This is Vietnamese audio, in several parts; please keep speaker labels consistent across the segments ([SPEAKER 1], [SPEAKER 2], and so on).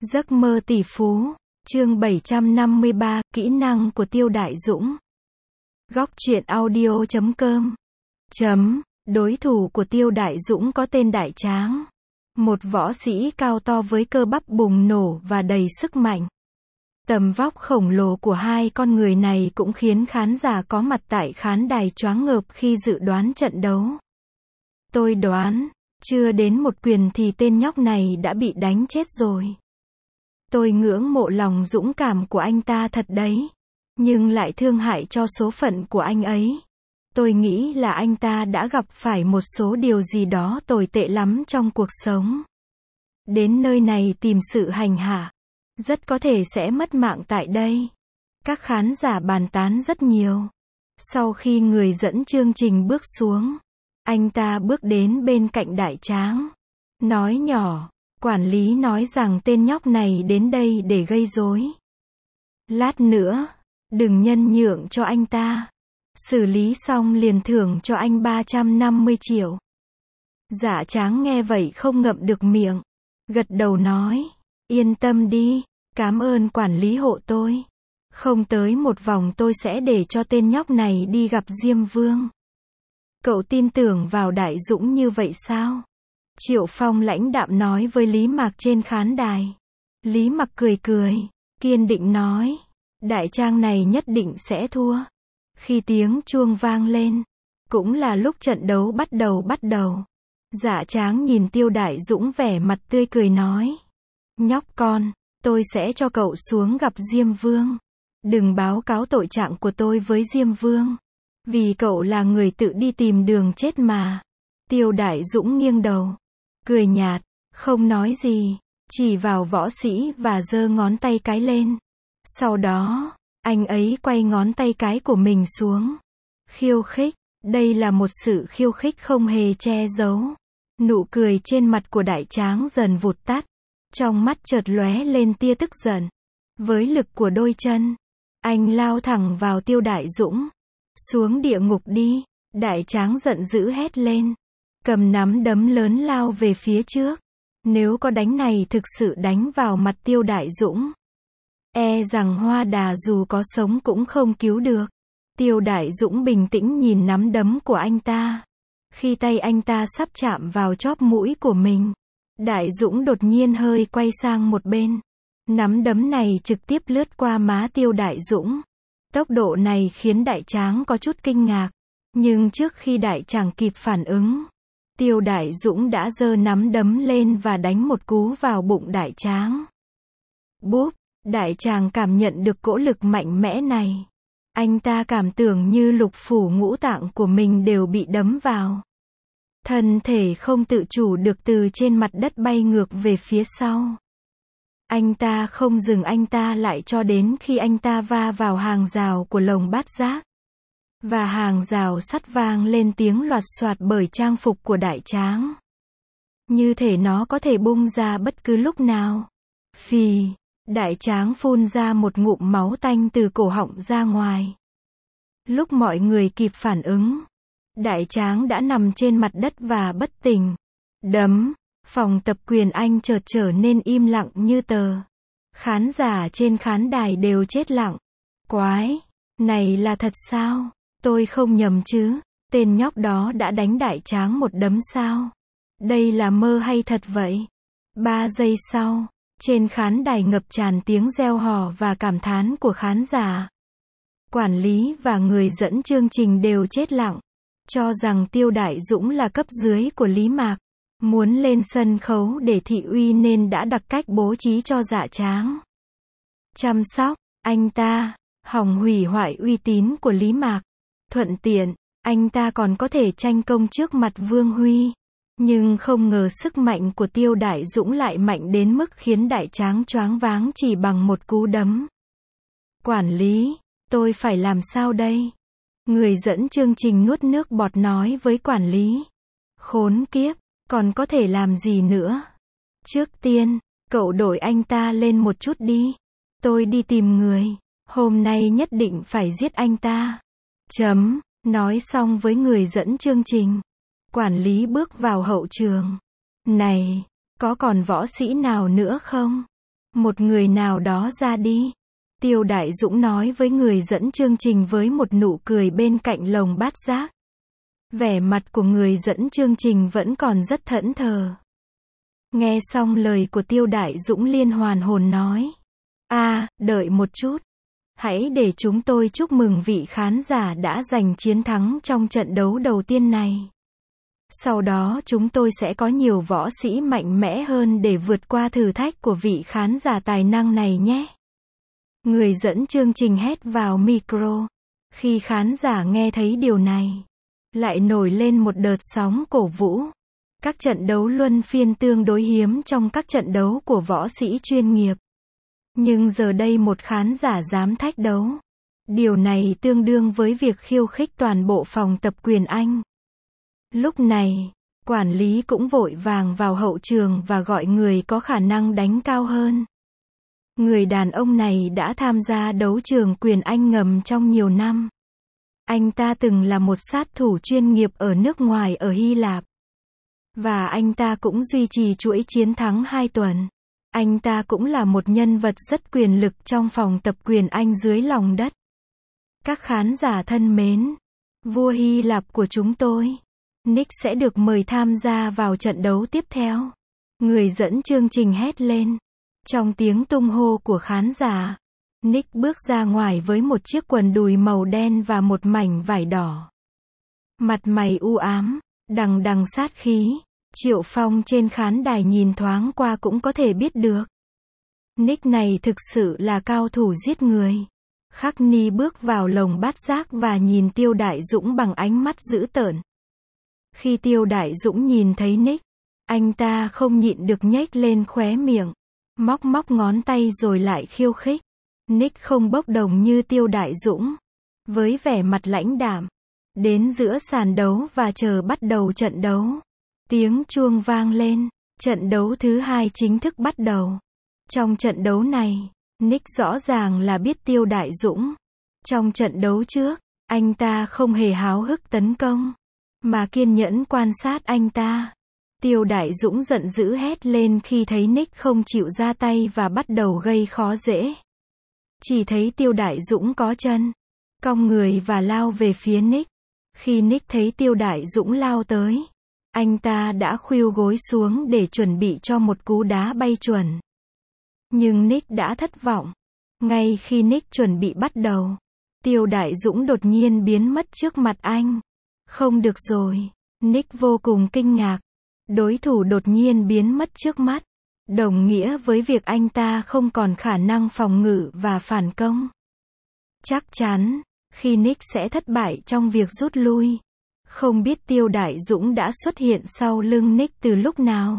[SPEAKER 1] Giấc mơ tỷ phú, chương 753, kỹ năng của Tiêu Đại Dũng. Góc truyện audio.com. Đối thủ của Tiêu Đại Dũng có tên Đại Tráng. Một võ sĩ cao to với cơ bắp bùng nổ và đầy sức mạnh. Tầm vóc khổng lồ của hai con người này cũng khiến khán giả có mặt tại khán đài choáng ngợp khi dự đoán trận đấu. Tôi đoán, chưa đến một quyền thì tên nhóc này đã bị đánh chết rồi. Tôi ngưỡng mộ lòng dũng cảm của anh ta thật đấy. Nhưng lại thương hại cho số phận của anh ấy. Tôi nghĩ là anh ta đã gặp phải một số điều gì đó tồi tệ lắm trong cuộc sống. Đến nơi này tìm sự hành hạ. Rất có thể sẽ mất mạng tại đây. Các khán giả bàn tán rất nhiều. Sau khi người dẫn chương trình bước xuống, anh ta bước đến bên cạnh Đại Tráng. Nói nhỏ, quản lý nói rằng tên nhóc này đến đây để gây rối. Lát nữa, đừng nhân nhượng cho anh ta. Xử lý xong liền thưởng cho anh 350 triệu. Dạ Tráng nghe vậy không ngậm được miệng. Gật đầu nói, yên tâm đi, cảm ơn quản lý hộ tôi. Không tới một vòng tôi sẽ để cho tên nhóc này đi gặp Diêm Vương. Cậu tin tưởng vào Đại Dũng như vậy sao? Triệu Phong lãnh đạm nói với Lý Mạc trên khán đài. Lý Mạc cười cười, kiên định nói, Đại Tráng này nhất định sẽ thua. Khi tiếng chuông vang lên, cũng là lúc trận đấu bắt đầu. Dạ Tráng nhìn Tiêu Đại Dũng vẻ mặt tươi cười nói, nhóc con, tôi sẽ cho cậu xuống gặp Diêm Vương. Đừng báo cáo tội trạng của tôi với Diêm Vương. Vì cậu là người tự đi tìm đường chết mà. Tiêu Đại Dũng nghiêng đầu, cười nhạt, không nói gì, chỉ vào võ sĩ và giơ ngón tay cái lên. Sau đó, anh ấy quay ngón tay cái của mình xuống. Khiêu khích, đây là một sự khiêu khích không hề che giấu. Nụ cười trên mặt của Đại Tráng dần vụt tắt. Trong mắt chợt lóe lên tia tức giận. Với lực của đôi chân, anh lao thẳng vào Tiêu Đại Dũng. Xuống địa ngục đi, Đại Tráng giận dữ hét lên. Cầm nắm đấm lớn lao về phía trước. Nếu có đánh này thực sự đánh vào mặt Tiêu Đại Dũng, e rằng Hoa Đà dù có sống cũng không cứu được. Tiêu Đại Dũng bình tĩnh nhìn nắm đấm của anh ta. Khi tay anh ta sắp chạm vào chóp mũi của mình, Đại Dũng đột nhiên hơi quay sang một bên. Nắm đấm này trực tiếp lướt qua má Tiêu Đại Dũng. Tốc độ này khiến Đại Tráng có chút kinh ngạc. Nhưng trước khi Đại Tráng kịp phản ứng, Tiêu Đại Dũng đã giơ nắm đấm lên và đánh một cú vào bụng Đại Tráng. Bốp, Đại Tráng cảm nhận được cỗ lực mạnh mẽ này. Anh ta cảm tưởng như lục phủ ngũ tạng của mình đều bị đấm vào. Thân thể không tự chủ được từ trên mặt đất bay ngược về phía sau. Anh ta không dừng anh ta lại cho đến khi anh ta va vào hàng rào của lồng bát giác. Và hàng rào sắt vang lên tiếng loạt soạt bởi trang phục của Đại Tráng. Như thể nó có thể bung ra bất cứ lúc nào. Phì, Đại Tráng phun ra một ngụm máu tanh từ cổ họng ra ngoài. Lúc mọi người kịp phản ứng, Đại Tráng đã nằm trên mặt đất và bất tỉnh. Đấm, phòng tập quyền Anh chợt trở nên im lặng như tờ. Khán giả trên khán đài đều chết lặng. Quái, này là thật sao? Tôi không nhầm chứ? Tên nhóc đó đã đánh Đại Tráng một đấm sao? Đây là mơ hay thật vậy? 3 giây sau, trên khán đài ngập tràn tiếng reo hò và cảm thán của khán giả. Quản lý và người dẫn chương trình đều chết lặng, cho rằng Tiêu Đại Dũng là cấp dưới của Lý Mạc. Muốn lên sân khấu để thị uy nên đã đặc cách bố trí cho Dạ Tráng. Chăm sóc anh ta, hòng hủy hoại uy tín của Lý Mạc. Thuận tiện, anh ta còn có thể tranh công trước mặt Vương Huy. Nhưng không ngờ sức mạnh của Tiêu Đại Dũng lại mạnh đến mức khiến Đại Tráng choáng váng chỉ bằng một cú đấm. Quản lý, tôi phải làm sao đây? Người dẫn chương trình nuốt nước bọt nói với quản lý. Khốn kiếp, còn có thể làm gì nữa? Trước tiên, cậu đổi anh ta lên một chút đi. Tôi đi tìm người. Hôm nay nhất định phải giết anh ta. Nói xong với người dẫn chương trình. Quản lý bước vào hậu trường. Này, có còn võ sĩ nào nữa không? Một người nào đó ra đi. Tiêu Đại Dũng nói với người dẫn chương trình với một nụ cười bên cạnh lồng bát giác. Vẻ mặt của người dẫn chương trình vẫn còn rất thẫn thờ. Nghe xong lời của Tiêu Đại Dũng liên hoàn hồn nói. Đợi một chút. Hãy để chúng tôi chúc mừng vị khán giả đã giành chiến thắng trong trận đấu đầu tiên này. Sau đó chúng tôi sẽ có nhiều võ sĩ mạnh mẽ hơn để vượt qua thử thách của vị khán giả tài năng này nhé. Người dẫn chương trình hét vào micro. Khi khán giả nghe thấy điều này, lại nổi lên một đợt sóng cổ vũ. Các trận đấu luân phiên tương đối hiếm trong các trận đấu của võ sĩ chuyên nghiệp. Nhưng giờ đây một khán giả dám thách đấu. Điều này tương đương với việc khiêu khích toàn bộ phòng tập quyền Anh. Lúc này, quản lý cũng vội vàng vào hậu trường và gọi người có khả năng đánh cao hơn. Người đàn ông này đã tham gia đấu trường quyền Anh ngầm trong nhiều năm. Anh ta từng là một sát thủ chuyên nghiệp ở nước ngoài ở Hy Lạp. Và anh ta cũng duy trì chuỗi chiến thắng 2 tuần. Anh ta cũng là một nhân vật rất quyền lực trong phòng tập quyền Anh dưới lòng đất. Các khán giả thân mến, vua Hy Lạp của chúng tôi, Nick sẽ được mời tham gia vào trận đấu tiếp theo. Người dẫn chương trình hét lên. Trong tiếng tung hô của khán giả, Nick bước ra ngoài với một chiếc quần đùi màu đen và một mảnh vải đỏ. Mặt mày u ám, đằng đằng sát khí. Triệu Phong trên khán đài nhìn thoáng qua cũng có thể biết được. Nick này thực sự là cao thủ giết người. Khắc Ni bước vào lồng bát giác và nhìn Tiêu Đại Dũng bằng ánh mắt dữ tợn. Khi Tiêu Đại Dũng nhìn thấy Nick, anh ta không nhịn được nhếch lên khóe miệng, móc ngón tay rồi lại khiêu khích. Nick không bốc đồng như Tiêu Đại Dũng, với vẻ mặt lãnh đạm, đến giữa sàn đấu và chờ bắt đầu trận đấu. Tiếng chuông vang lên, trận đấu thứ 2 chính thức bắt đầu. Trong trận đấu này, Nick rõ ràng là biết Tiêu Đại Dũng. Trong trận đấu trước, anh ta không hề háo hức tấn công, mà kiên nhẫn quan sát anh ta. Tiêu Đại Dũng giận dữ hét lên khi thấy Nick không chịu ra tay và bắt đầu gây khó dễ. Chỉ thấy Tiêu Đại Dũng có chân, cong người và lao về phía Nick. Khi Nick thấy Tiêu Đại Dũng lao tới, anh ta đã khuỵu gối xuống để chuẩn bị cho một cú đá bay chuẩn. Nhưng Nick đã thất vọng. Ngay khi Nick chuẩn bị bắt đầu, Tiêu Đại Dũng đột nhiên biến mất trước mặt anh. Không được rồi. Nick vô cùng kinh ngạc. Đối thủ đột nhiên biến mất trước mắt, đồng nghĩa với việc anh ta không còn khả năng phòng ngự và phản công. Chắc chắn, khi Nick sẽ thất bại trong việc rút lui. Không biết Tiêu Đại Dũng đã xuất hiện sau lưng Nick từ lúc nào.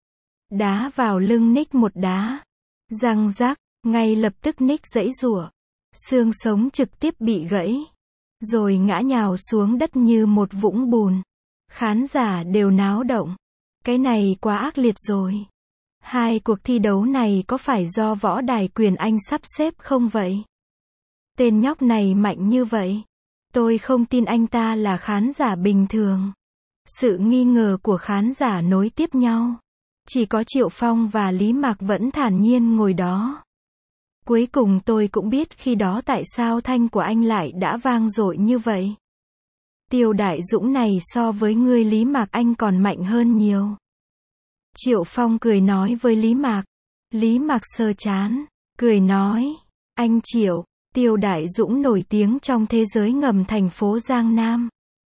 [SPEAKER 1] Đá vào lưng Nick một đá. Răng rắc, ngay lập tức Nick giãy giụa. Xương sống trực tiếp bị gãy. Rồi ngã nhào xuống đất như một vũng bùn. Khán giả đều náo động. Cái này quá ác liệt rồi. 2 cuộc thi đấu này có phải do võ đài quyền Anh sắp xếp không vậy? Tên nhóc này mạnh như vậy. Tôi không tin anh ta là khán giả bình thường. Sự nghi ngờ của khán giả nối tiếp nhau. Chỉ có Triệu Phong và Lý Mạc vẫn thản nhiên ngồi đó. Cuối cùng tôi cũng biết khi đó tại sao thanh của anh lại đã vang dội như vậy. Tiêu Đại Dũng này so với ngươi Lý Mạc anh còn mạnh hơn nhiều. Triệu Phong cười nói với Lý Mạc. Lý Mạc sờ trán, cười nói, anh Triệu, Tiêu Đại Dũng nổi tiếng trong thế giới ngầm thành phố Giang Nam.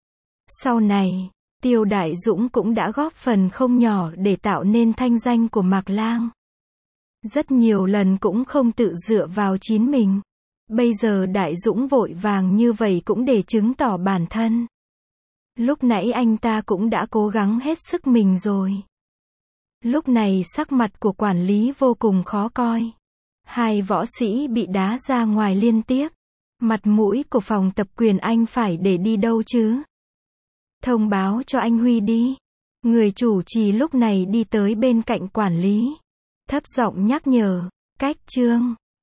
[SPEAKER 1] Sau này, Tiêu Đại Dũng cũng đã góp phần không nhỏ để tạo nên thanh danh của Mạc Lang. Rất nhiều lần cũng không tự dựa vào chính mình. Bây giờ Đại Dũng vội vàng như vậy cũng để chứng tỏ bản thân. Lúc nãy anh ta cũng đã cố gắng hết sức mình rồi. Lúc này sắc mặt của quản lý vô cùng khó coi. 2 võ sĩ bị đá ra ngoài liên tiếp. Mặt mũi của phòng tập quyền Anh phải để đi đâu chứ? Thông báo cho anh Huy đi. Người chủ trì lúc này đi tới bên cạnh quản lý. Thấp giọng nhắc nhở. Cách chương.